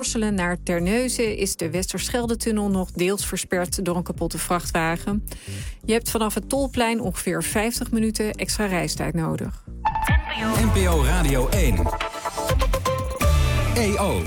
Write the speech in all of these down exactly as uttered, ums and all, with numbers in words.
Borselen naar Terneuzen is de Westerschelde-tunnel nog deels versperd door een kapotte vrachtwagen. Je hebt vanaf het Tolplein ongeveer vijftig minuten extra reistijd nodig. N P O Radio één. E O.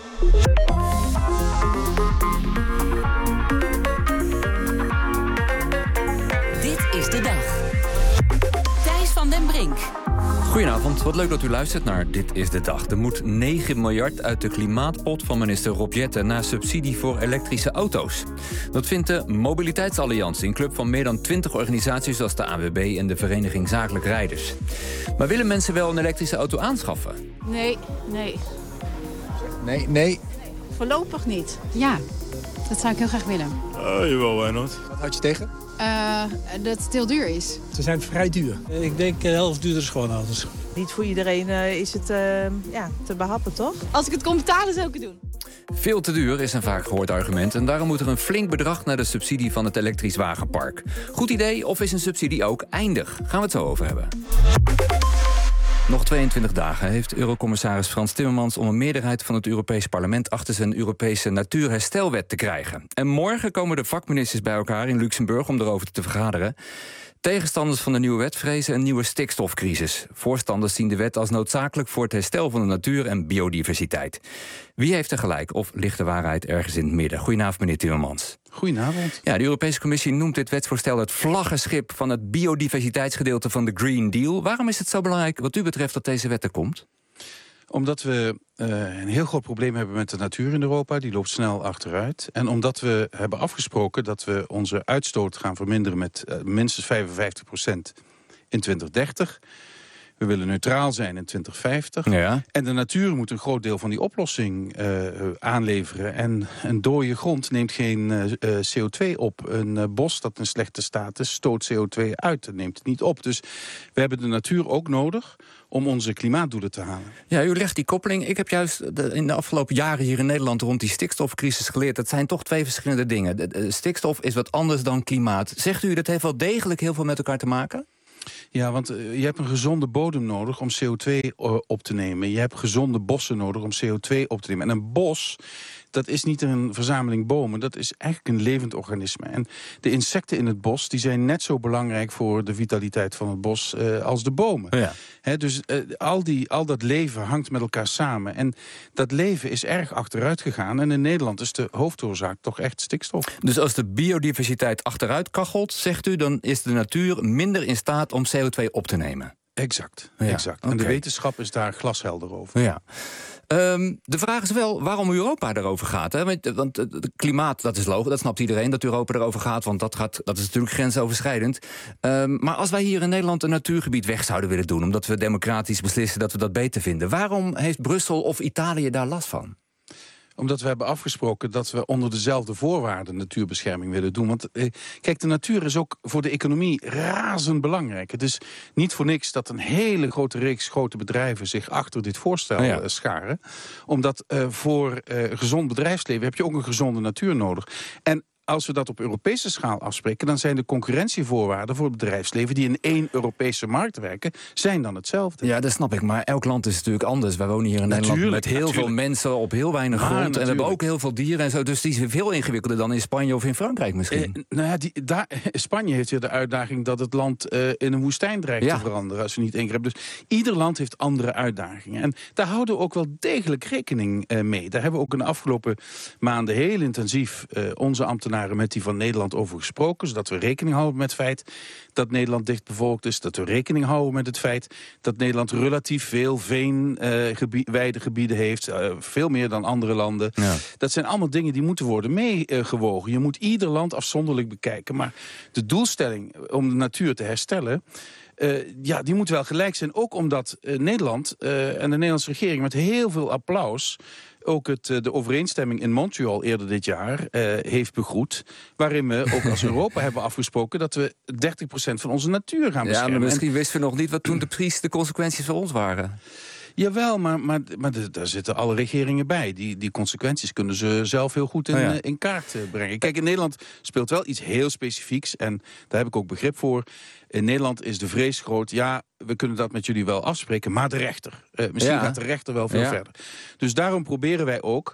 Dit is de dag. Thijs van den Brink. Goedenavond, wat leuk dat u luistert naar Dit is de Dag. Er moet negen miljard uit de klimaatpot van minister Rob Jetten naar subsidie voor elektrische auto's. Dat vindt de Mobiliteitsalliantie, een club van meer dan twintig organisaties zoals de A W B en de Vereniging Zakelijk Rijders. Maar willen mensen wel een elektrische auto aanschaffen? Nee, nee. Nee, nee. Voorlopig niet. Ja, dat zou ik heel graag willen. Uh, jawel, why not? Wat houd je tegen? Uh, dat het heel duur is. Ze zijn vrij duur. Ik denk de helft duurder is gewoon auto's. Niet voor iedereen uh, is het uh, ja, te behappen, toch? Als ik het kon betalen, zou ik het doen. Veel te duur is een vaak gehoord argument en daarom moet er een flink bedrag naar de subsidie van het elektrisch wagenpark. Goed idee, of is een subsidie ook eindig? Gaan we het zo over hebben. Nog tweeëntwintig dagen heeft Eurocommissaris Frans Timmermans om een meerderheid van het Europees Parlement achter zijn Europese natuurherstelwet te krijgen. En morgen komen de vakministers bij elkaar in Luxemburg om erover te vergaderen. Tegenstanders van de nieuwe wet vrezen een nieuwe stikstofcrisis. Voorstanders zien de wet als noodzakelijk voor het herstel van de natuur en biodiversiteit. Wie heeft er gelijk of ligt de waarheid ergens in het midden? Goedenavond, meneer Timmermans. Goedenavond. Ja, de Europese Commissie noemt dit wetsvoorstel het vlaggenschip van het biodiversiteitsgedeelte van de Green Deal. Waarom is het zo belangrijk wat u betreft dat deze wet er komt? Omdat we uh, een heel groot probleem hebben met de natuur in Europa. Die loopt snel achteruit. En omdat we hebben afgesproken dat we onze uitstoot gaan verminderen met uh, minstens vijfenvijftig procent in twintig dertig. We willen neutraal zijn in twintig vijftig. Ja. En de natuur moet een groot deel van die oplossing uh, aanleveren. En een dode grond neemt geen uh, C O twee op. Een uh, bos dat in slechte staat is, stoot C O twee uit. Dat neemt het niet op. Dus we hebben de natuur ook nodig om onze klimaatdoelen te halen. Ja, u legt die koppeling. Ik heb juist de, in de afgelopen jaren hier in Nederland rond die stikstofcrisis geleerd. Dat zijn toch twee verschillende dingen. De, de stikstof is wat anders dan klimaat. Zegt u dat heeft wel degelijk heel veel met elkaar te maken? Ja, want uh, je hebt een gezonde bodem nodig om C O twee uh, op te nemen. Je hebt gezonde bossen nodig om C O twee op te nemen. En een bos, dat is niet een verzameling bomen. Dat is eigenlijk een levend organisme. En de insecten in het bos, die zijn net zo belangrijk voor de vitaliteit van het bos uh, als de bomen. Ja. He, dus uh, al, die, al dat leven hangt met elkaar samen. En dat leven is erg achteruit gegaan. En in Nederland is de hoofdoorzaak toch echt stikstof. Dus als de biodiversiteit achteruit kachelt, zegt u, dan is de natuur minder in staat om C O twee op te nemen? Exact, ja, exact. Okay. En de wetenschap is daar glashelder over. Ja. Um, de vraag is wel waarom Europa erover gaat. Hè? Want, want het klimaat, dat is logisch, dat snapt iedereen dat Europa erover gaat. Want dat, gaat, dat is natuurlijk grensoverschrijdend. Um, maar als wij hier in Nederland een natuurgebied weg zouden willen doen, omdat we democratisch beslissen dat we dat beter vinden, waarom heeft Brussel of Italië daar last van? Omdat we hebben afgesproken dat we onder dezelfde voorwaarden natuurbescherming willen doen. Want eh, kijk, de natuur is ook voor de economie razend belangrijk. Het is niet voor niks dat een hele grote reeks grote bedrijven zich achter dit voorstel ja. uh, scharen. Omdat uh, voor uh, gezond bedrijfsleven heb je ook een gezonde natuur nodig. En als we dat op Europese schaal afspreken, dan zijn de concurrentievoorwaarden voor het bedrijfsleven die in één Europese markt werken, zijn dan hetzelfde. Ja, dat snap ik. Maar elk land is natuurlijk anders. Wij wonen hier in natuurlijk, Nederland met heel natuurlijk. veel mensen op heel weinig grond. Maar, en we hebben ook heel veel dieren en zo. Dus die is veel ingewikkelder dan in Spanje of in Frankrijk misschien. Eh, nou ja, die, daar, Spanje heeft hier de uitdaging dat het land uh, in een woestijn dreigt ja. te veranderen als we niet één keer hebben. Dus ieder land heeft andere uitdagingen. En daar houden we ook wel degelijk rekening uh, mee. Daar hebben we ook in de afgelopen maanden heel intensief uh, onze ambtenaren met die van Nederland over gesproken, zodat we rekening houden met het feit dat Nederland dichtbevolkt is, dat we rekening houden met het feit dat Nederland relatief veel veenweidegebieden uh, heeft, uh, veel meer dan andere landen. Ja. Dat zijn allemaal dingen die moeten worden meegewogen. Uh, Je moet ieder land afzonderlijk bekijken, maar de doelstelling om de natuur te herstellen, Uh, ja, die moet wel gelijk zijn. Ook omdat uh, Nederland uh, en de Nederlandse regering met heel veel applaus ook het, uh, de overeenstemming in Montreal eerder dit jaar uh, heeft begroet, waarin we ook als Europa hebben afgesproken dat we dertig procent van onze natuur gaan beschermen. Ja, maar misschien wisten we nog niet wat toen de, precies de consequenties voor ons waren. Jawel, maar, maar, maar de, daar zitten alle regeringen bij. Die, die consequenties kunnen ze zelf heel goed in, oh ja. uh, in kaart uh, brengen. Kijk, in Nederland speelt wel iets heel specifieks en daar heb ik ook begrip voor. In Nederland is de vrees groot, ja, we kunnen dat met jullie wel afspreken, maar de rechter. Uh, misschien ja. gaat de rechter wel veel ja. verder. Dus daarom proberen wij ook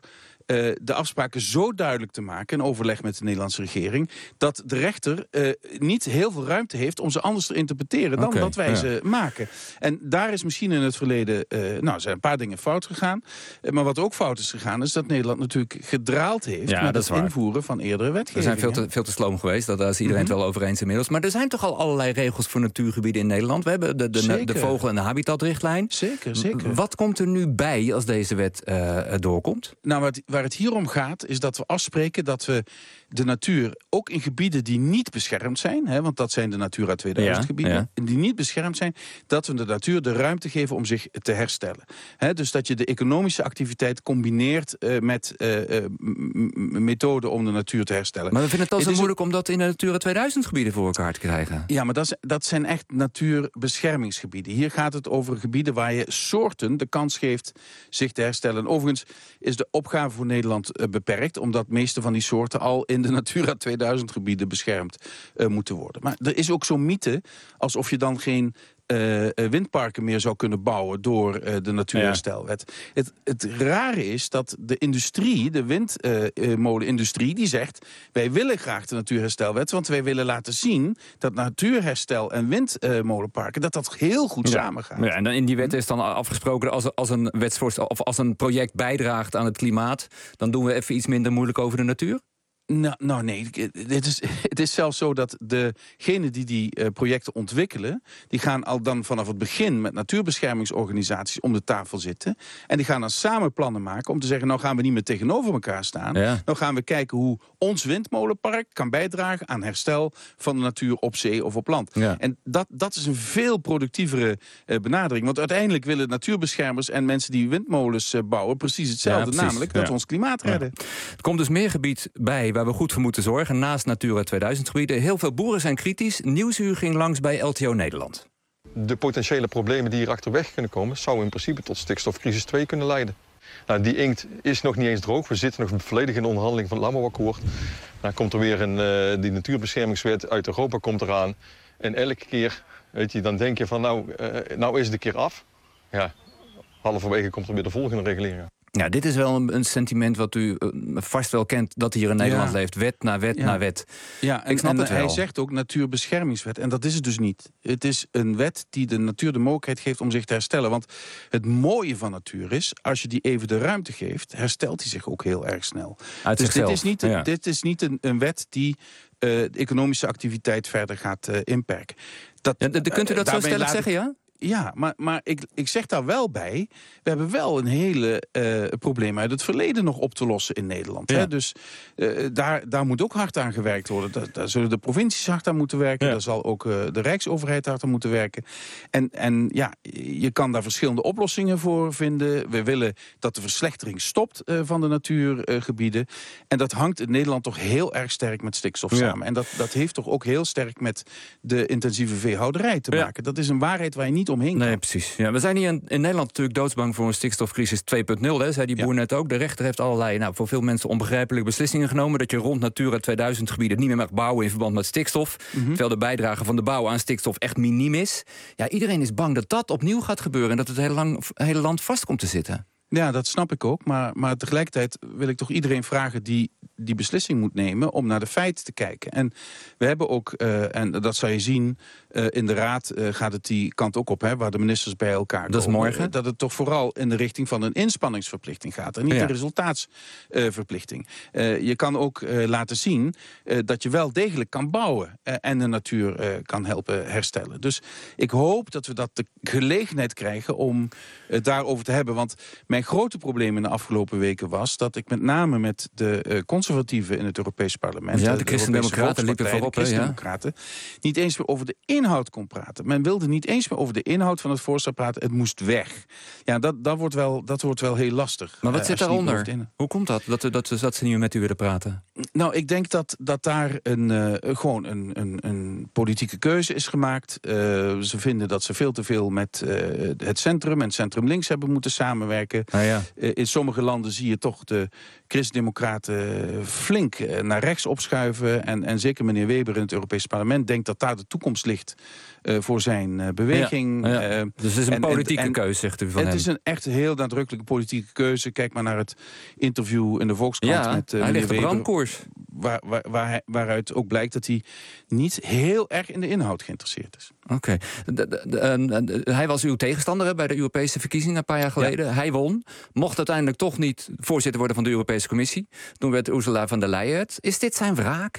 uh, de afspraken zo duidelijk te maken... in overleg met de Nederlandse regering... dat de rechter uh, niet heel veel ruimte heeft om ze anders te interpreteren... dan okay, dat wij ja. ze maken. En daar is misschien in het verleden... Uh, nou, zijn een paar dingen fout gegaan. Uh, maar wat ook fout is gegaan... is dat Nederland natuurlijk gedraald heeft... Ja, met het waar. invoeren van eerdere wetgeving. We zijn veel te, veel te sloom geweest. Dat, daar is iedereen mm-hmm. het wel over eens inmiddels. Maar er zijn toch al allerlei regels voor natuurgebieden in Nederland? We hebben de, de, de vogel- en de habitatrichtlijn. Zeker, zeker. Wat komt er nu bij als deze wet uh, doorkomt? Nou, wat, waar het hier om gaat, is dat we afspreken dat we de natuur, ook in gebieden die niet beschermd zijn... Hè, want dat zijn de Natura tweeduizend ja, gebieden, ja. die niet beschermd zijn... dat we de natuur de ruimte geven om zich te herstellen. Hè, dus dat je de economische activiteit combineert uh, met uh, uh, methoden om de natuur te herstellen. Maar we vinden het al zo moeilijk om dat in de Natura tweeduizend gebieden voor elkaar te krijgen. Ja, maar dat, is, dat zijn echt natuurbeschermingsgebieden. Hier gaat het over gebieden waar je soorten de kans geeft zich te herstellen. En overigens is de opgave voor Nederland uh, beperkt... omdat de meeste van die soorten al in de Natura tweeduizend gebieden beschermd uh, moeten worden. Maar er is ook zo'n mythe alsof je dan geen Uh, windparken meer zou kunnen bouwen door uh, de natuurherstelwet. Ja. Het, het rare is dat de industrie, de windmolenindustrie, uh, die zegt... wij willen graag de natuurherstelwet, want wij willen laten zien... dat natuurherstel en windmolenparken, dat dat heel goed ja. samengaat. Ja, en dan in die wet is dan afgesproken... als, als een wetsvoorstel of als een project bijdraagt aan het klimaat... dan doen we even iets minder moeilijk over de natuur? Nou, nou nee, het is, het is zelfs zo dat degenen die die uh, projecten ontwikkelen... die gaan al dan vanaf het begin met natuurbeschermingsorganisaties om de tafel zitten. En die gaan dan samen plannen maken om te zeggen... nou gaan we niet meer tegenover elkaar staan. Ja. Nou gaan we kijken hoe ons windmolenpark kan bijdragen... aan herstel van de natuur op zee of op land. Ja. En dat, dat is een veel productievere uh, benadering. Want uiteindelijk willen natuurbeschermers en mensen die windmolens uh, bouwen... precies hetzelfde, ja, precies. namelijk dat ja. we ons klimaat redden. Ja. Er komt dus meer gebied bij... waar we goed voor moeten zorgen, naast Natura tweeduizend gebieden. Heel veel boeren zijn kritisch. Nieuwsuur ging langs bij L T O Nederland. De potentiële problemen die hier achterweg kunnen komen... zouden in principe tot stikstofcrisis twee kunnen leiden. Nou, die inkt is nog niet eens droog. We zitten nog volledig in de onderhandeling van het landbouwakkoord. Dan komt er weer een, uh, die natuurbeschermingswet uit Europa komt eraan. En elke keer, weet je, dan denk je van nou, uh, nou is het een keer af. Ja, halverwege komt er weer de volgende regulering. Ja, dit is wel een, een sentiment wat u uh, vast wel kent... dat hier in Nederland ja. leeft. Wet na wet ja. na wet. Ja, en, Ik snap en het wel. Hij zegt ook natuurbeschermingswet. En dat is het dus niet. Het is een wet die de natuur de mogelijkheid geeft om zich te herstellen. Want het mooie van natuur is... als je die even de ruimte geeft... herstelt hij zich ook heel erg snel. Uit dus zichzelf. dit is niet, een, ja. dit is niet een, een wet die... Uh, de economische activiteit verder gaat uh, inperken. Dat, ja, de, de, kunt u dat uh, zo stellig zeggen, ja? Ja, maar, maar ik, ik zeg daar wel bij... we hebben wel een hele uh, probleem uit het verleden nog op te lossen in Nederland. Ja. Hè? Dus uh, daar, daar moet ook hard aan gewerkt worden. Daar, daar zullen de provincies hard aan moeten werken. Ja. Daar zal ook uh, de Rijksoverheid hard aan moeten werken. En, en ja, je kan daar verschillende oplossingen voor vinden. We willen dat de verslechtering stopt uh, van de natuurgebieden. Uh, en dat hangt in Nederland toch heel erg sterk met stikstof ja. samen. En dat, dat heeft toch ook heel sterk met de intensieve veehouderij te maken. Ja. Dat is een waarheid waar je niet omheen kan. Nee, precies. Ja, we zijn hier in, in Nederland natuurlijk doodsbang voor een stikstofcrisis twee punt nul. Hè, zei die boer ja. net ook. De rechter heeft allerlei, nou, voor veel mensen onbegrijpelijke beslissingen genomen. Dat je rond Natura tweeduizend gebieden niet meer mag bouwen in verband met stikstof. Mm-hmm. Terwijl de bijdrage van de bouw aan stikstof echt miniem is. Ja, iedereen is bang dat dat opnieuw gaat gebeuren. En dat het hele, lang, hele land vast komt te zitten. Ja, dat snap ik ook. Maar, maar tegelijkertijd wil ik toch iedereen vragen die die beslissing moet nemen om naar de feiten te kijken. En we hebben ook, uh, en dat zal je zien, uh, in de Raad uh, gaat het die kant ook op, hè, waar de ministers bij elkaar komen. Dat is morgen. Uh, dat het toch vooral in de richting van een inspanningsverplichting gaat en niet ja. een resultaatsverplichting. Uh, uh, je kan ook uh, laten zien uh, dat je wel degelijk kan bouwen uh, en de natuur uh, kan helpen herstellen. Dus ik hoop dat we dat de gelegenheid krijgen om uh, daarover te hebben. Want mijn grote probleem in de afgelopen weken was dat ik met name met de uh, conservatieven in het Europees Parlement, ja, de, de Christen-Democraten liepen voorop, de Christen-Democraten, ja. niet eens meer over de inhoud kon praten. Men wilde niet eens meer over de inhoud van het voorstel praten. Het moest weg. Ja, dat, dat, wordt, wel, dat wordt wel heel lastig. Maar wat uh, zit daaronder? Hoe komt dat, dat, dat, dat ze niet meer met u willen praten? Nou, ik denk dat, dat daar een, uh, gewoon een, een, een politieke keuze is gemaakt. Uh, ze vinden dat ze veel te veel met uh, het centrum en centrum links hebben moeten samenwerken. Ah, ja. uh, in sommige landen zie je toch de Christen-Democraten flink uh, naar rechts opschuiven. En, en zeker meneer Weber in het Europese parlement denkt dat daar de toekomst ligt uh, voor zijn uh, beweging. Ja, ja. Uh, dus het is een en, politieke en, keuze, zegt u van het hem. Het is een echt heel nadrukkelijke politieke keuze. Kijk maar naar het interview in de Volkskrant ja, met uh, hij meneer ligt op Weber. brandkoers. Waar, waar, waar hij, waaruit ook blijkt dat hij niet heel erg in de inhoud geïnteresseerd is. Oké. Okay. Hij was uw tegenstander hè, bij de Europese verkiezingen een paar jaar geleden. Ja. Hij won. Mocht uiteindelijk toch niet voorzitter worden van de Europese Commissie. Toen werd Ursula von der Leyen het. Is dit zijn wraak?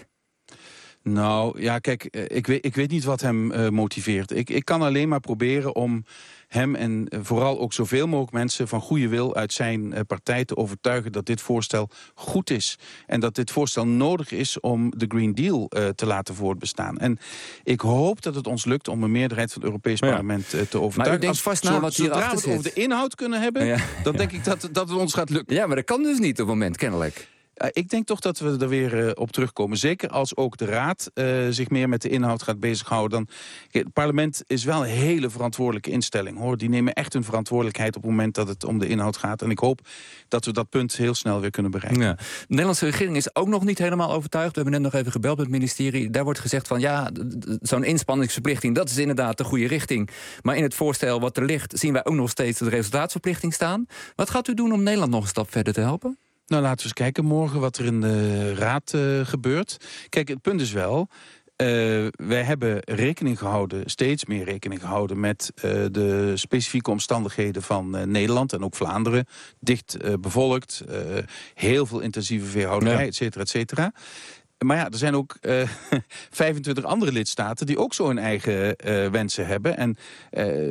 Nou, ja, kijk, ik weet, ik weet niet wat hem uh, motiveert. Ik, ik kan alleen maar proberen om hem en uh, vooral ook zoveel mogelijk mensen van goede wil uit zijn uh, partij te overtuigen dat dit voorstel goed is. En dat dit voorstel nodig is om de Green Deal uh, te laten voortbestaan. En ik hoop dat het ons lukt om een meerderheid van het Europees ja. Parlement uh, te overtuigen. Maar u denkt vast na wat zodra we het over de inhoud kunnen hebben, ja. dan denk ik dat, dat het ons gaat lukken. Ja, maar dat kan dus niet op het moment, kennelijk. Uh, ik denk toch dat we er weer uh, op terugkomen. Zeker als ook de Raad uh, zich meer met de inhoud gaat bezighouden. Dan, kijk, het parlement is wel een hele verantwoordelijke instelling, hoor. Die nemen echt hun verantwoordelijkheid op het moment dat het om de inhoud gaat. En ik hoop dat we dat punt heel snel weer kunnen bereiken. Ja. De Nederlandse regering is ook nog niet helemaal overtuigd. We hebben net nog even gebeld met het ministerie. Daar wordt gezegd van ja, zo'n inspanningsverplichting, dat is inderdaad de goede richting. Maar in het voorstel wat er ligt, zien wij ook nog steeds de resultaatsverplichting staan. Wat gaat u doen om Nederland nog een stap verder te helpen? Nou, laten we eens kijken morgen wat er in de Raad uh, gebeurt. Kijk, het punt is wel, uh, wij hebben rekening gehouden, steeds meer rekening gehouden met uh, de specifieke omstandigheden van uh, Nederland en ook Vlaanderen. Dicht uh, bevolkt, uh, heel veel intensieve veehouderij, ja. et cetera, et cetera. Maar ja, er zijn ook uh, vijfentwintig andere lidstaten die ook zo hun eigen uh, wensen hebben. En uh,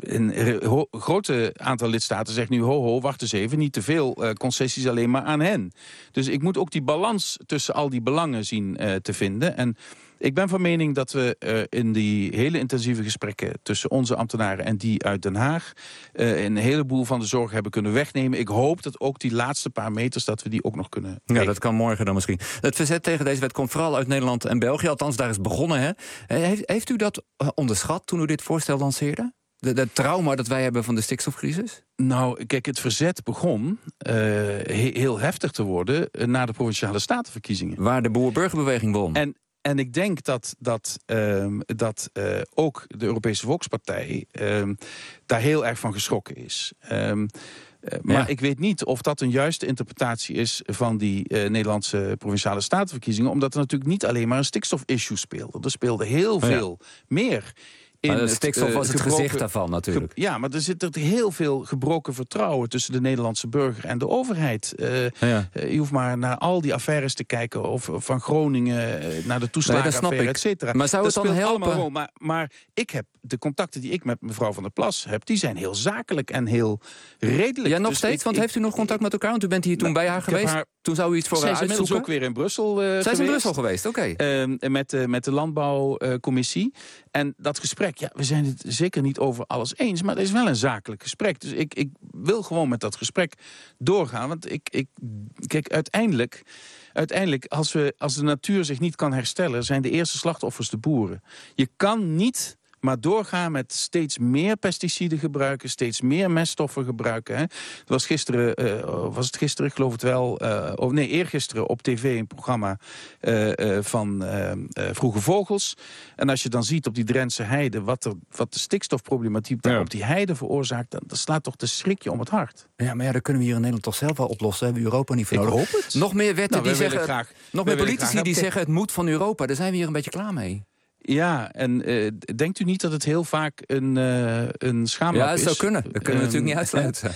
een ho- grote aantal lidstaten zegt nu, ho ho, wacht eens even, niet te veel uh, concessies alleen maar aan hen. Dus ik moet ook die balans tussen al die belangen zien uh, te vinden. En ik ben van mening dat we uh, in die hele intensieve gesprekken tussen onze ambtenaren en die uit Den Haag uh, een heleboel van de zorg hebben kunnen wegnemen. Ik hoop dat ook die laatste paar meters, dat we die ook nog kunnen Ja, dat kan morgen dan misschien. Het verzet tegen deze wet komt vooral uit Nederland en België. Althans, daar is begonnen. Hè? Heeft, heeft u dat onderschat toen u dit voorstel lanceerde? De, de trauma dat wij hebben van de stikstofcrisis? Nou, kijk, het verzet begon uh, he- heel heftig te worden uh, na de Provinciale Statenverkiezingen. Waar de boer-burgerbeweging won. En En ik denk dat, dat, um, dat uh, ook de Europese Volkspartij um, daar heel erg van geschrokken is. Um, uh, maar ja. ik weet niet of dat een juiste interpretatie is van die uh, Nederlandse Provinciale Statenverkiezingen. Omdat er natuurlijk niet alleen maar een stikstof-issue speelde. Er speelde heel veel ja. meer. Maar de stikstof het, uh, was het gebroken, gezicht daarvan natuurlijk. Ge, ja, maar er zit er heel veel gebroken vertrouwen tussen de Nederlandse burger en de overheid. Uh, ja. uh, je hoeft maar naar al die affaires te kijken. Of van Groningen uh, naar de toeslagenaffaire, nee, et cetera. Maar zou het dat dan helpen? Maar, maar ik heb de contacten die ik met mevrouw Van der Plas heb, die zijn heel zakelijk en heel redelijk. Ja, nog dus steeds? Ik, want ik, heeft u nog contact met elkaar? Want u bent hier toen nou, bij haar geweest. Haar, toen zou u iets voor haar uitzoeken? Zij is inmiddels ook weer in Brussel uh, Zij geweest. is in Brussel geweest, oké. Okay. Uh, met, uh, met de landbouwcommissie. Uh, en dat gesprek, ja, we zijn het zeker niet over alles eens, maar het is wel een zakelijk gesprek. Dus ik, ik wil gewoon met dat gesprek doorgaan. Want ik, ik kijk, uiteindelijk, uiteindelijk als, we, als de natuur zich niet kan herstellen, zijn de eerste slachtoffers de boeren. Je kan niet maar doorgaan met steeds meer pesticiden gebruiken, steeds meer meststoffen gebruiken. Hè. Het was gisteren, uh, was het gisteren, ik geloof het wel, uh, of nee, eergisteren op tv een programma uh, uh, van uh, uh, Vroege Vogels. En als je dan ziet op die Drentse heide wat, er, wat de stikstofproblematiek daar ja. op die heide veroorzaakt, dan, dan slaat toch de schrikje om het hart. Ja, maar ja, dat kunnen we hier in Nederland toch zelf wel oplossen. Hebben we Europa niet voor nodig. Ik hoop het. Nog meer wetten nou, die zeggen, graag, nog meer politici die zeggen het moet van Europa. Daar zijn we hier een beetje klaar mee. Ja, en uh, denkt u niet dat het heel vaak een, uh, een schaamlab is? Ja, dat zou kunnen. Dat kunnen we um, natuurlijk niet uitsluiten.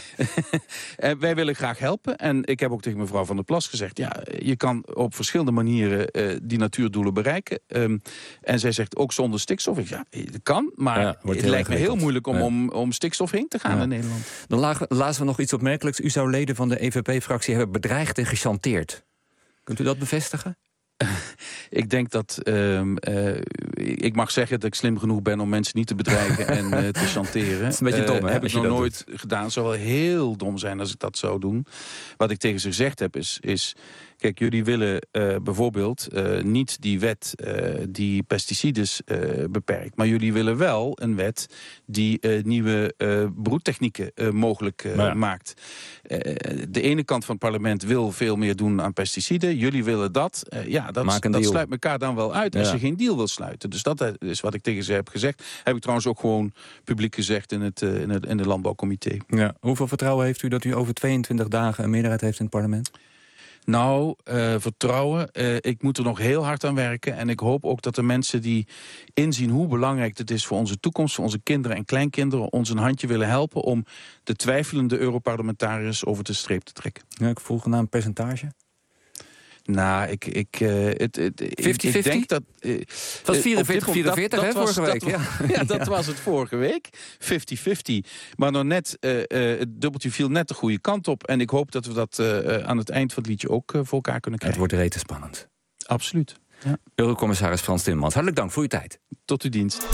En wij willen graag helpen. En ik heb ook tegen mevrouw Van der Plas gezegd, ja, je kan op verschillende manieren uh, die natuurdoelen bereiken. Um, en zij zegt ook zonder stikstof. Ik, ja, dat kan, maar ja, het lijkt me heel moeilijk om, ja. om, om stikstof heen te gaan ja. in Nederland. Dan lazen we nog iets opmerkelijks. U zou leden van de E V P-fractie hebben bedreigd en gechanteerd. Kunt u dat bevestigen? Ik denk dat... Uh, uh, ik mag zeggen dat ik slim genoeg ben om mensen niet te bedreigen en uh, te chanteren. Dat is een beetje dom, hè? Uh, heb ik nog nooit doet. gedaan. Het zou wel heel dom zijn als ik dat zou doen. Wat ik tegen ze gezegd heb is... is kijk, jullie willen uh, bijvoorbeeld uh, niet die wet uh, die pesticiden uh, beperkt. Maar jullie willen wel een wet die uh, nieuwe uh, broedtechnieken uh, mogelijk uh, ja. maakt. Uh, de ene kant van het parlement wil veel meer doen aan pesticiden. Jullie willen dat. Uh, ja, dat, dat sluit elkaar dan wel uit als ja. je geen deal wil sluiten. Dus dat is wat ik tegen ze heb gezegd. Heb ik trouwens ook gewoon publiek gezegd in het, uh, in het, in het landbouwcomité. Ja. Hoeveel vertrouwen heeft u dat u over tweeëntwintig dagen een meerderheid heeft in het parlement? Nou, uh, vertrouwen. Uh, ik moet er nog heel hard aan werken. En ik hoop ook dat de mensen die inzien hoe belangrijk het is voor onze toekomst, voor onze kinderen en kleinkinderen, ons een handje willen helpen om de twijfelende Europarlementariërs over de streep te trekken. Ja, ik vroeg naar een percentage. Nou, ik, ik, uh, het, het, vijftig, ik denk dat... Uh, het was vierenveertig vierenveertig, hè, vorige was, week. Dat, ja, ja, dat ja. was het vorige week. vijftig vijftig. Maar nog net, uh, uh, het dubbeltje viel net de goede kant op. En ik hoop dat we dat uh, aan het eind van het liedje ook uh, voor elkaar kunnen krijgen. Het wordt rete spannend. Absoluut. Ja. Eurocommissaris Frans Timmermans, hartelijk dank voor uw tijd. Tot uw dienst.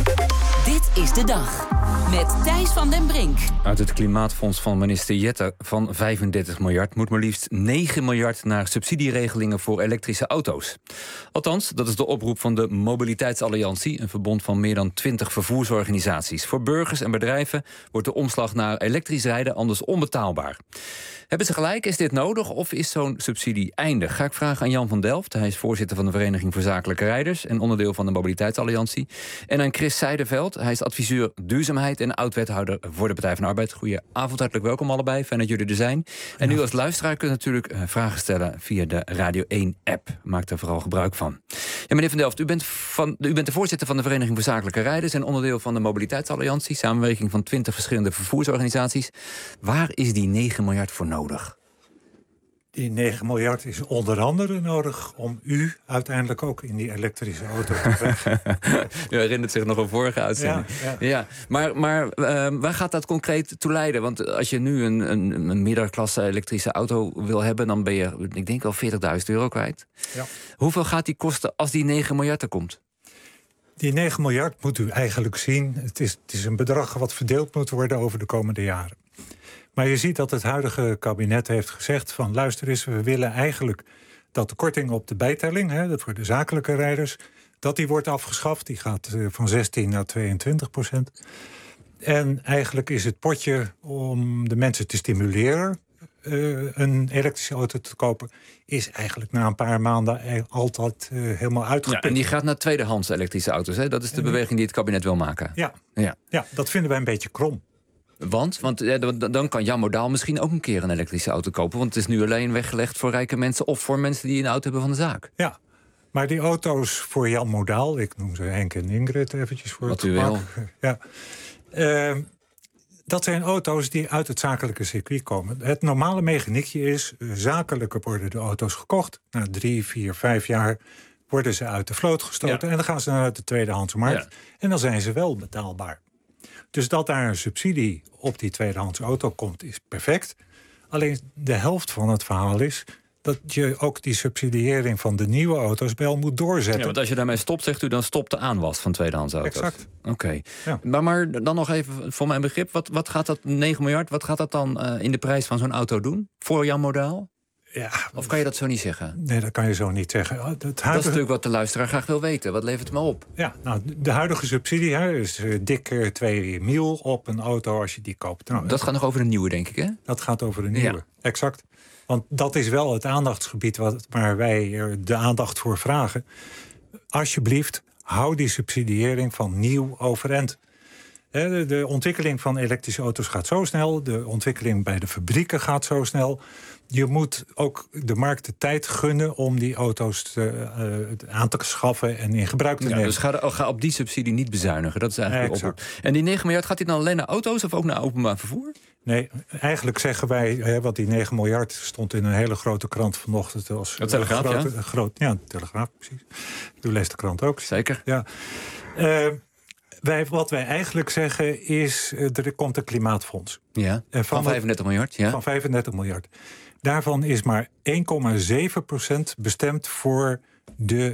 Dit is de dag. Met Thijs van den Brink. Uit het Klimaatfonds van minister Jette van vijfendertig miljard... moet maar liefst negen miljard naar subsidieregelingen voor elektrische auto's. Althans, dat is de oproep van de Mobiliteitsalliantie... een verbond van meer dan twintig vervoersorganisaties. Voor burgers en bedrijven wordt de omslag naar elektrisch rijden anders onbetaalbaar. Hebben ze gelijk? Is dit nodig of is zo'n subsidie eindig? Ga ik vragen aan Jan van Delft. Hij is voorzitter van de Vereniging voor Zakelijke Rijders... en onderdeel van de Mobiliteitsalliantie. En aan Chris Zijderveld. Hij is adviseur duurzaamheid en oud-wethouder voor de Partij van de Arbeid. Goedenavond, hartelijk welkom allebei. Fijn dat jullie er zijn. En u als luisteraar kunt natuurlijk uh, vragen stellen via de Radio één-app. Maak er vooral gebruik van. Ja, meneer van Delft, u bent, van, u bent de voorzitter van de Vereniging voor Zakelijke Rijders... en onderdeel van de Mobiliteitsalliantie... samenwerking van twintig verschillende vervoersorganisaties. Waar is die negen miljard voor nodig? Die negen miljard is onder andere nodig om u uiteindelijk ook in die elektrische auto te krijgen. U herinnert zich nog een vorige uitzending. Ja, ja. ja. Maar, maar uh, waar gaat dat concreet toe leiden? Want als je nu een, een, een middenklasse elektrische auto wil hebben... dan ben je, ik denk wel veertigduizend euro kwijt. Ja. Hoeveel gaat die kosten als die negen miljard er komt? Die negen miljard moet u eigenlijk zien. Het is, het is een bedrag wat verdeeld moet worden over de komende jaren. Maar je ziet dat het huidige kabinet heeft gezegd van... luister eens, we willen eigenlijk dat de korting op de bijtelling... Hè, dat voor de zakelijke rijders, dat die wordt afgeschaft. Die gaat uh, van zestien naar tweeëntwintig procent. En eigenlijk is het potje om de mensen te stimuleren... Uh, een elektrische auto te kopen... is eigenlijk na een paar maanden altijd uh, helemaal uitgeput. Ja, en die gaat naar tweedehands elektrische auto's. Hè? Dat is de en, beweging die het kabinet wil maken. Ja, ja. ja, dat vinden wij een beetje krom. Want? Want ja, dan kan Jan Modaal misschien ook een keer een elektrische auto kopen. Want het is nu alleen weggelegd voor rijke mensen... of voor mensen die een auto hebben van de zaak. Ja, maar die auto's voor Jan Modaal... ik noem ze Henk en Ingrid eventjes voor Wat het u gemak. wil. Ja. Uh, dat zijn auto's die uit het zakelijke circuit komen. Het normale mechaniekje is... zakelijke worden de auto's gekocht. Na drie, vier, vijf jaar worden ze uit de vloot gestoten... Ja. en dan gaan ze naar de tweedehands markt. Ja. En dan zijn ze wel betaalbaar. Dus dat daar een subsidie op die tweedehands auto komt, is perfect. Alleen de helft van het verhaal is... dat je ook die subsidiëring van de nieuwe auto's wel moet doorzetten. Ja, want als je daarmee stopt, zegt u, dan stopt de aanwas van tweedehands auto's. Exact. Oké. Okay. Ja. Maar, maar dan nog even voor mijn begrip. Wat, wat gaat dat negen miljard, wat gaat dat dan uh, in de prijs van zo'n auto doen? Voor Jan Modaal? Ja, of kan je dat zo niet zeggen? Nee, dat kan je zo niet zeggen. Het huidige... Dat is natuurlijk wat de luisteraar graag wil weten. Wat levert het me op? Ja, nou, de huidige subsidie hè, is uh, dik uh, twee mil op een auto als je die koopt. Nou, dat gaat nog over de nieuwe, denk ik, hè? Dat gaat over de nieuwe, ja. Exact. Want dat is wel het aandachtsgebied wat, waar wij er de aandacht voor vragen. Alsjeblieft, hou die subsidiëring van nieuw overeind. De, de ontwikkeling van elektrische auto's gaat zo snel. De ontwikkeling bij de fabrieken gaat zo snel. Je moet ook de markt de tijd gunnen om die auto's te, uh, aan te schaffen en in gebruik te ja, nemen. Dus ga, ga op die subsidie niet bezuinigen. Dat is eigenlijk exact. Op. En die negen miljard, gaat die dan alleen naar auto's of ook naar openbaar vervoer? Nee, eigenlijk zeggen wij, hè, want die negen miljard stond in een hele grote krant vanochtend. Als de Telegraaf, grote, ja? Groot, ja, de Telegraaf, precies. U leest de krant ook. Zeker. Ja. Uh, Wij, wat wij eigenlijk zeggen is, er komt een klimaatfonds. Ja, van, van vijfendertig miljard. Ja. Van vijfendertig miljard. Daarvan is maar één komma zeven procent bestemd voor de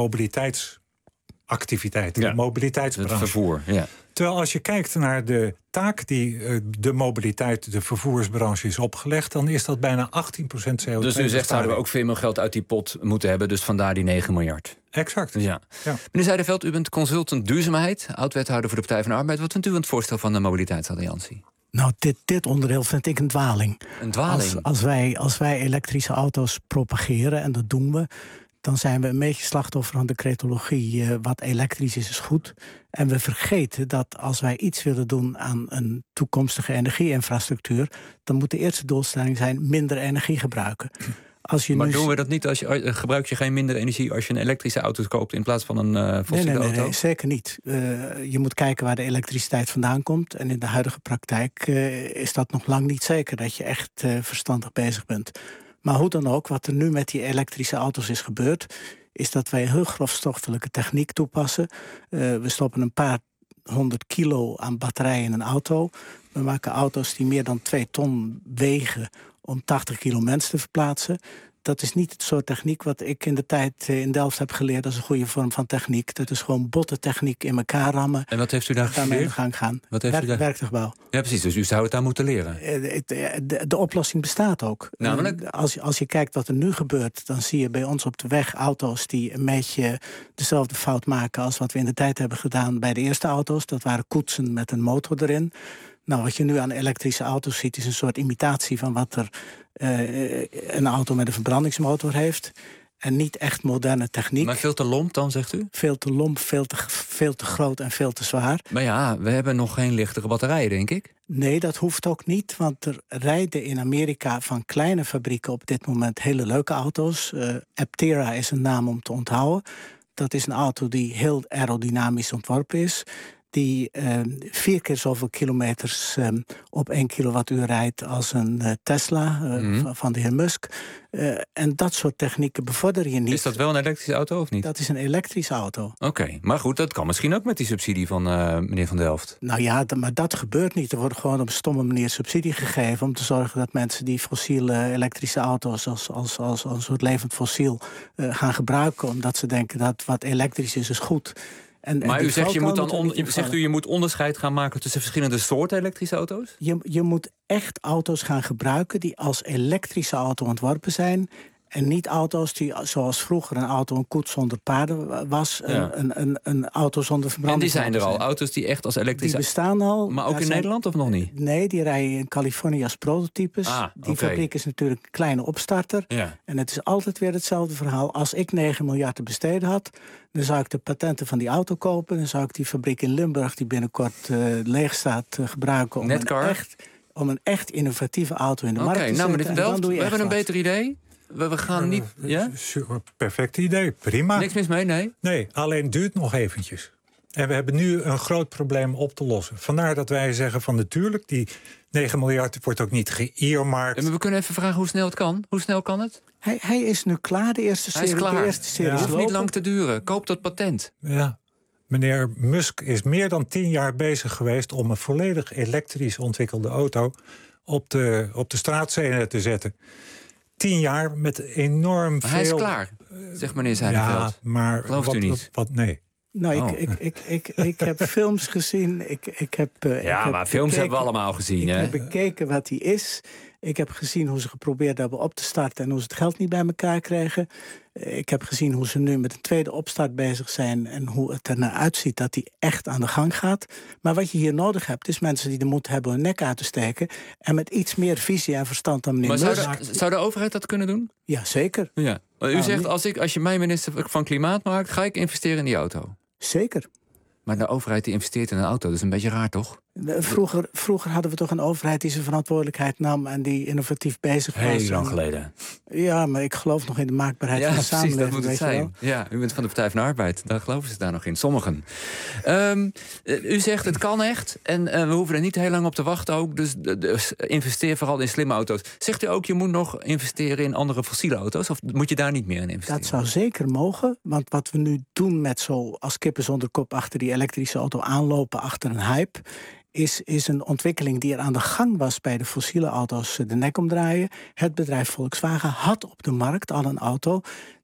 mobiliteitsactiviteiten, Ja, de mobiliteitsbranche. Het vervoer, ja. Terwijl als je kijkt naar de taak die uh, de mobiliteit, de vervoersbranche is opgelegd, dan is dat bijna achttien procent C O twee. Dus u zegt, zouden we ook veel meer geld uit die pot moeten hebben, dus vandaar die negen miljard. Exact. Ja. Ja. Meneer Zijderveld, u bent consultant duurzaamheid, oud-wethouder voor de Partij van de Arbeid. Wat vindt u van het voorstel van de Mobiliteitsalliantie? Nou, dit, dit onderdeel vind ik een dwaling. Een dwaling? Als, als, wij, als wij elektrische auto's propageren, en dat doen we, dan zijn we een beetje slachtoffer van de cretologie. Uh, wat elektrisch is, is goed. En we vergeten dat als wij iets willen doen aan een toekomstige energieinfrastructuur, dan moet de eerste doelstelling zijn minder energie gebruiken. Als je maar nu... doen we dat niet? Als je, gebruik je geen minder energie als je een elektrische auto koopt in plaats van een uh, fossiele nee, nee, nee, auto? Nee, zeker niet. Uh, je moet kijken waar de elektriciteit vandaan komt. En in de huidige praktijk uh, is dat nog lang niet zeker dat je echt uh, verstandig bezig bent. Maar hoe dan ook, wat er nu met die elektrische auto's is gebeurd, is dat wij heel grofstoffelijke techniek toepassen. Uh, we stoppen een paar honderd kilo aan batterijen in een auto. We maken auto's die meer dan twee ton wegen om tachtig kilo mensen te verplaatsen. Dat is niet het soort techniek wat ik in de tijd in Delft heb geleerd. Dat is een goede vorm van techniek. Dat is gewoon botte techniek in elkaar rammen. En wat heeft u daar geleerd? Daarmee aan de gang gaan. Wat heeft Werk, u daar... Werktuigbouw. Ja, precies. Dus u zou het daar moeten leren. De, de, de oplossing bestaat ook. Namelijk? Als, als je kijkt wat er nu gebeurt, dan zie je bij ons op de weg auto's die een beetje dezelfde fout maken als wat we in de tijd hebben gedaan bij de eerste auto's. Dat waren koetsen met een motor erin. Nou, wat je nu aan elektrische auto's ziet, is een soort imitatie van wat er uh, een auto met een verbrandingsmotor heeft. En niet echt moderne techniek. Maar veel te lomp dan, zegt u? Veel te lomp, veel te, veel te groot en veel te zwaar. Maar ja, we hebben nog geen lichtere batterijen, denk ik. Nee, dat hoeft ook niet, want er rijden in Amerika van kleine fabrieken op dit moment hele leuke auto's. Uh, Aptera is een naam om te onthouden. Dat is een auto die heel aerodynamisch ontworpen is, die uh, vier keer zoveel kilometers um, op één kilowattuur rijdt als een uh, Tesla uh, mm-hmm. van de heer Musk. Uh, en dat soort technieken bevorder je niet. Is dat wel een elektrische auto of niet? Dat is een elektrische auto. Oké, okay, maar goed, dat kan misschien ook met die subsidie van uh, meneer Van Delft. Nou ja, d- maar dat gebeurt niet. Er wordt gewoon op een stomme manier subsidie gegeven om te zorgen dat mensen die fossiele elektrische auto's als, als, als, als een soort levend fossiel uh, gaan gebruiken, omdat ze denken dat wat elektrisch is, is goed. En, maar en u zegt, je moet dan on, zegt u, je moet onderscheid gaan maken tussen verschillende soorten elektrische auto's? Je, je moet echt auto's gaan gebruiken die als elektrische auto ontworpen zijn. En niet auto's die, zoals vroeger een auto een koets zonder paarden was, ja. een, een, een auto zonder verbranding. En die zijn er al, auto's die echt als elektrische... Die bestaan al. Maar ook in zijn... Nederland of nog niet? Nee, die rijden in Californië als prototypes. Ah, die okay. fabriek is natuurlijk een kleine opstarter. Ja. En het is altijd weer hetzelfde verhaal. Als ik negen miljard te besteden had, dan zou ik de patenten van die auto kopen. Dan zou ik die fabriek in Limburg, die binnenkort uh, leeg staat, uh, gebruiken om een, echt, om een echt innovatieve auto in de okay, markt te nou, zetten. Meneer Van Delft, we hebben een wat. beter idee. We, we gaan niet... Ja? Perfect idee, prima. Niks mis mee, nee? Nee, alleen het duurt nog eventjes. En we hebben nu een groot probleem op te lossen. Vandaar dat wij zeggen van natuurlijk, die negen miljard wordt ook niet ge-earmarkt. Maar we kunnen even vragen hoe snel het kan. Hoe snel kan het? Hij, hij is nu klaar, de eerste serie. Hij is klaar. De eerste serie ja. Het hoeft niet lopen. lang te duren. Koop dat patent. Ja. Meneer Musk is meer dan tien jaar bezig geweest om een volledig elektrisch ontwikkelde auto op de, op de straatscène te zetten. Tien jaar met enorm veel... Hij is klaar, zegt meneer Zijderveld. Ja, maar gelooft wat, u niet? Wat, wat, nee. Nou, oh. ik, ik, ik, ik, ik heb films gezien. Ik, ik heb, uh, ja, ik maar heb films bekeken, hebben we allemaal gezien. Ik hè? heb bekeken wat hij is. Ik heb gezien hoe ze geprobeerd hebben op te starten en hoe ze het geld niet bij elkaar kregen. Ik heb gezien hoe ze nu met een tweede opstart bezig zijn en hoe het er naar uitziet dat hij echt aan de gang gaat. Maar wat je hier nodig hebt, is mensen die de moed hebben hun nek uit te steken en met iets meer visie en verstand dan meneer Maar Musk. zou de, zou de overheid dat kunnen doen? Ja, zeker. Ja. U nou, zegt, als, ik, als je mij minister van Klimaat maakt, ga ik investeren in die auto. Zeker. Maar de overheid die investeert in een auto, dat is een beetje raar, toch? Vroeger, vroeger hadden we toch een overheid die zijn verantwoordelijkheid nam en die innovatief bezig was. Heel lang geleden. Ja, maar ik geloof nog in de maakbaarheid ja, van de precies, samenleving. dat moet het weet je zijn. Ja, u bent van de Partij van de Arbeid. Daar geloven ze daar nog in, sommigen. Um, u zegt het kan echt en uh, we hoeven er niet heel lang op te wachten ook. Dus, dus investeer vooral in slimme auto's. Zegt u ook, je moet nog investeren in andere fossiele auto's? Of moet je daar niet meer in investeren? Dat zou zeker mogen, want wat we nu doen met zo als kippen zonder kop achter die elektrische auto aanlopen achter een hype, Is, is een ontwikkeling die er aan de gang was bij de fossiele auto's de nek omdraaien. Het bedrijf Volkswagen had op de markt al een auto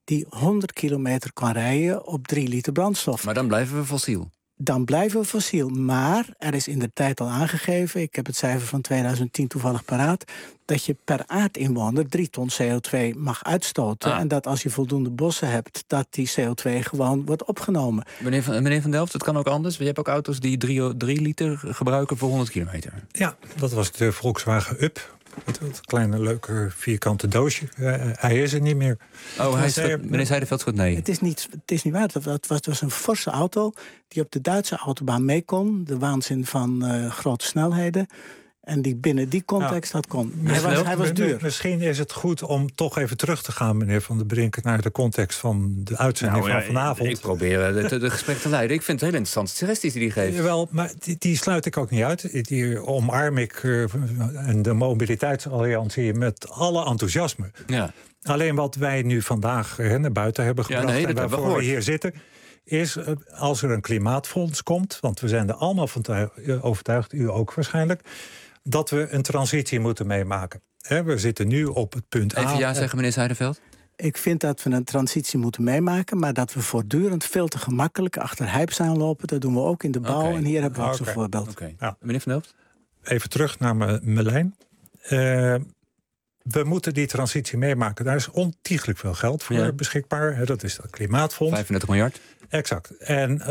die honderd kilometer kan rijden op drie liter brandstof. Maar dan blijven we fossiel. Dan blijven we fossiel. Maar er is in de tijd al aangegeven, ik heb het cijfer van tweeduizend tien toevallig paraat, dat je per aardinwoner drie ton C O twee mag uitstoten. Ah. En dat als je voldoende bossen hebt, dat die C O twee gewoon wordt opgenomen. Meneer Van, meneer Van Delft, het kan ook anders. Je hebt ook auto's die drie liter gebruiken voor honderd kilometer. Ja, dat was de Volkswagen Up. Dat kleine leuke vierkante doosje. Uh, hij is er niet meer. Oh, hij is het, meneer Zijderveld schot nee. Het is niet, het is niet waar. Het was, het was een forse auto die op de Duitse autobaan mee kon. De waanzin van uh, grote snelheden. En die binnen die context nou, dat kon. Hij was, hij was duur. Misschien is het goed om toch even terug te gaan, meneer Van der Brink, naar de context van de uitzending nou, ja, van vanavond. Ik probeer het de gesprek te leiden. Ik vind het heel interessant suggesties die die geeft. Jawel, maar die, die sluit ik ook niet uit. Die omarm ik uh, en de Mobiliteitsalliantie met alle enthousiasme. Ja. Alleen wat wij nu vandaag uh, naar buiten hebben gebracht ja, nee, en waarvoor we, we hier zitten, is uh, als er een klimaatfonds komt, want we zijn er allemaal van overtuigd, u ook waarschijnlijk, dat we een transitie moeten meemaken. He, we zitten nu op het punt A. Even ja zeggen, meneer Zijderveld. Ik vind dat we een transitie moeten meemaken, maar dat we voortdurend veel te gemakkelijk achter hypes aanlopen. Dat doen we ook in de bouw okay. En hier hebben we ook okay. zo'n voorbeeld. Okay. Ja. Meneer Van Delft? Even terug naar mijn lijn. Uh, we moeten die transitie meemaken. Daar is ontiegelijk veel geld voor ja. beschikbaar. He, dat is dat klimaatfonds. vijfendertig miljard. Exact. En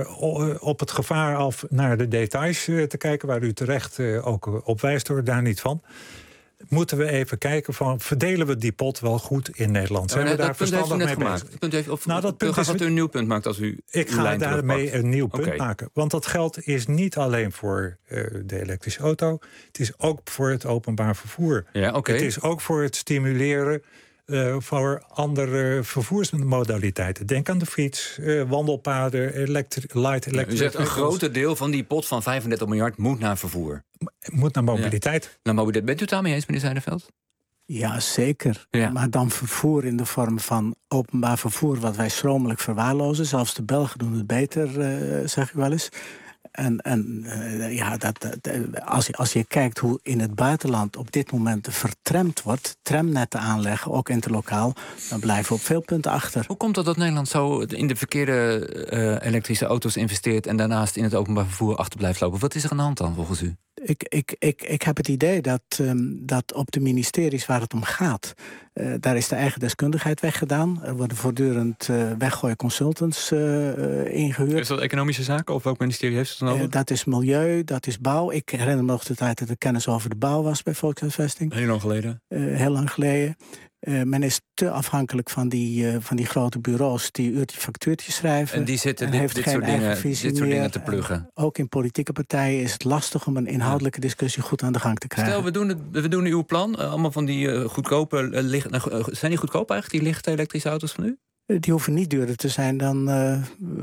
uh, op het gevaar af naar de details uh, te kijken, waar u terecht uh, ook op wijst, hoor, daar niet van. Moeten we even kijken van, verdelen we die pot wel goed in Nederland? Zijn oh, we daar verstandig mee bezig? Dat punt heeft, of nou, dat punt is, dat u een nieuw punt maakt als u Ik ga daarmee een nieuw punt okay. maken. Want dat geld is niet alleen voor uh, de elektrische auto. Het is ook voor het openbaar vervoer. Ja, okay. Het is ook voor het stimuleren Uh, voor andere vervoersmodaliteiten. Denk aan de fiets, uh, wandelpaden, elektri- light electric. Ja, u zegt een groter deel van die pot van vijfendertig miljard moet naar vervoer. Moet naar mobiliteit. Ja. Naar mobiliteit. Bent u het daarmee eens, meneer Zijderveld? Ja, zeker. Ja. Maar dan vervoer in de vorm van openbaar vervoer, wat wij schromelijk verwaarlozen. Zelfs de Belgen doen het beter, uh, zeg ik wel eens. En, en uh, ja, dat, dat, als, je, als je kijkt hoe in het buitenland op dit moment vertramd wordt, tramnetten aanleggen, ook interlokaal, dan blijven we op veel punten achter. Hoe komt het dat Nederland zo in de verkeerde uh, elektrische auto's investeert en daarnaast in het openbaar vervoer achter blijft lopen? Wat is er aan de hand dan, volgens u? Ik, ik, ik, ik heb het idee dat, um, dat op de ministeries waar het om gaat, uh, daar is de eigen deskundigheid weggedaan. Er worden voortdurend uh, weggooien consultants uh, uh, ingehuurd. Is dat economische zaken of welk ministerie heeft het dan over? Uh, dat is milieu, dat is bouw. Ik herinner me nog de tijd dat er kennis over de bouw was bij Volkshuisvesting. Heel lang geleden? Uh, heel lang geleden. Uh, men is te afhankelijk van die, uh, van die grote bureaus die uurtje factuurtjes schrijven. En die zitten en dit, heeft dit, geen soort dingen, eigen visie dit soort dingen meer. te pluggen. En ook in politieke partijen is het lastig om een inhoudelijke discussie goed aan de gang te krijgen. Stel, we doen, het, we doen uw plan. Uh, allemaal van die uh, goedkope... Uh, licht, uh, zijn die goedkoop eigenlijk, die lichte elektrische auto's van u? Die hoeven niet duurder te zijn dan, uh,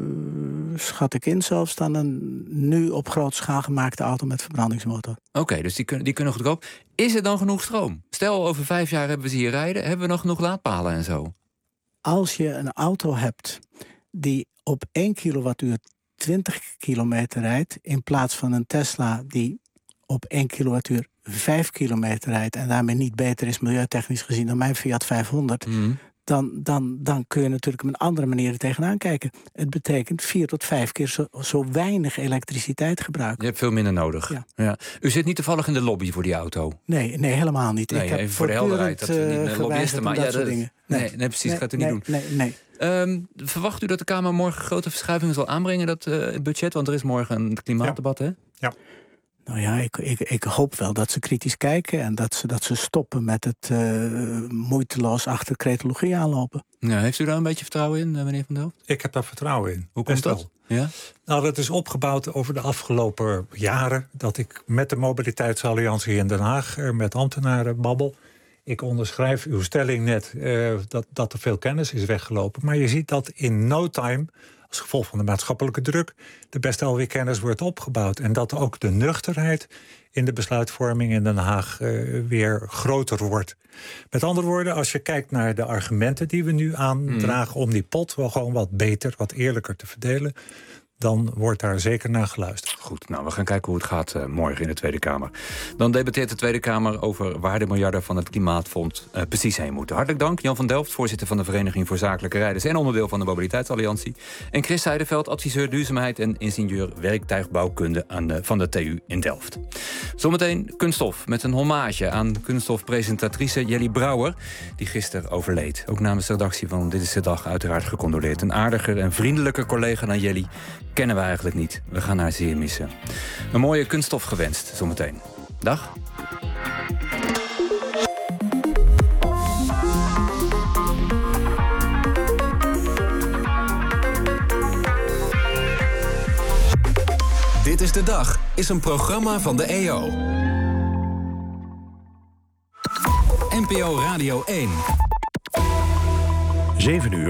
schat ik in, zelfs dan een nu op grote schaal gemaakte auto met verbrandingsmotor. Oké, okay, dus die kunnen, die kunnen goedkoop. Is er dan genoeg stroom? Stel, over vijf jaar hebben we ze hier rijden. Hebben we nog genoeg laadpalen en zo? Als je een auto hebt die op één kilowattuur twintig kilometer rijdt, in plaats van een Tesla die op één kilowattuur vijf kilometer rijdt en daarmee niet beter is milieutechnisch gezien dan mijn Fiat vijfhonderd... Mm. Dan, dan, dan kun je natuurlijk op een andere manier er tegenaan kijken. Het betekent vier tot vijf keer zo, zo weinig elektriciteit gebruiken. Je hebt veel minder nodig. Ja. Ja. U zit niet toevallig in de lobby voor die auto? Nee, nee helemaal niet. Nee, ik heb even voor de helderheid. Dat we niet lobbyisten, maar dat ja, soort dingen. Nee, nee, nee precies, nee, gaat u nee, niet doen. Nee, nee. Um, verwacht u dat de Kamer morgen grote verschuivingen zal aanbrengen, dat uh, budget? Want er is morgen een klimaatdebat, ja. hè? Ja. Nou ja, ik, ik, ik hoop wel dat ze kritisch kijken en dat ze, dat ze stoppen met het uh, moeiteloos achter cretologie aanlopen. Ja, heeft u daar een beetje vertrouwen in, meneer Van Delft? Ik heb daar vertrouwen in. Hoe komt dat? Ja? Nou, dat is opgebouwd over de afgelopen jaren, dat ik met de Mobiliteitsalliantie in Den Haag met ambtenaren babbel. Ik onderschrijf uw stelling net uh, dat, dat er veel kennis is weggelopen. Maar je ziet dat in no time, als gevolg van de maatschappelijke druk, de best alweer kennis wordt opgebouwd. En dat ook de nuchterheid in de besluitvorming in Den Haag uh, weer groter wordt. Met andere woorden, als je kijkt naar de argumenten die we nu aandragen mm. om die pot wel gewoon wat beter, wat eerlijker te verdelen, dan wordt daar zeker naar geluisterd. Goed, nou, we gaan kijken hoe het gaat uh, morgen in de Tweede Kamer. Dan debatteert de Tweede Kamer over waar de miljarden van het Klimaatfonds uh, precies heen moeten. Hartelijk dank, Jan van Delft, voorzitter van de Vereniging voor Zakelijke Rijders en onderdeel van de Mobiliteitsalliantie. En Chris Heideveld, adviseur duurzaamheid en ingenieur werktuigbouwkunde aan de, van de T U in Delft. Zometeen Kunststof met een hommage aan kunststofpresentatrice Jelly Brouwer, die gisteren overleed. Ook namens de redactie van Dit is de Dag uiteraard gecondoleerd. Een aardiger en vriendelijker collega dan Jelly kennen we eigenlijk niet. We gaan haar zeer missen. Een mooie kunststof gewenst, zometeen. Dag. Dit is de Dag is een programma van de E O. N P O Radio één. zeven uur.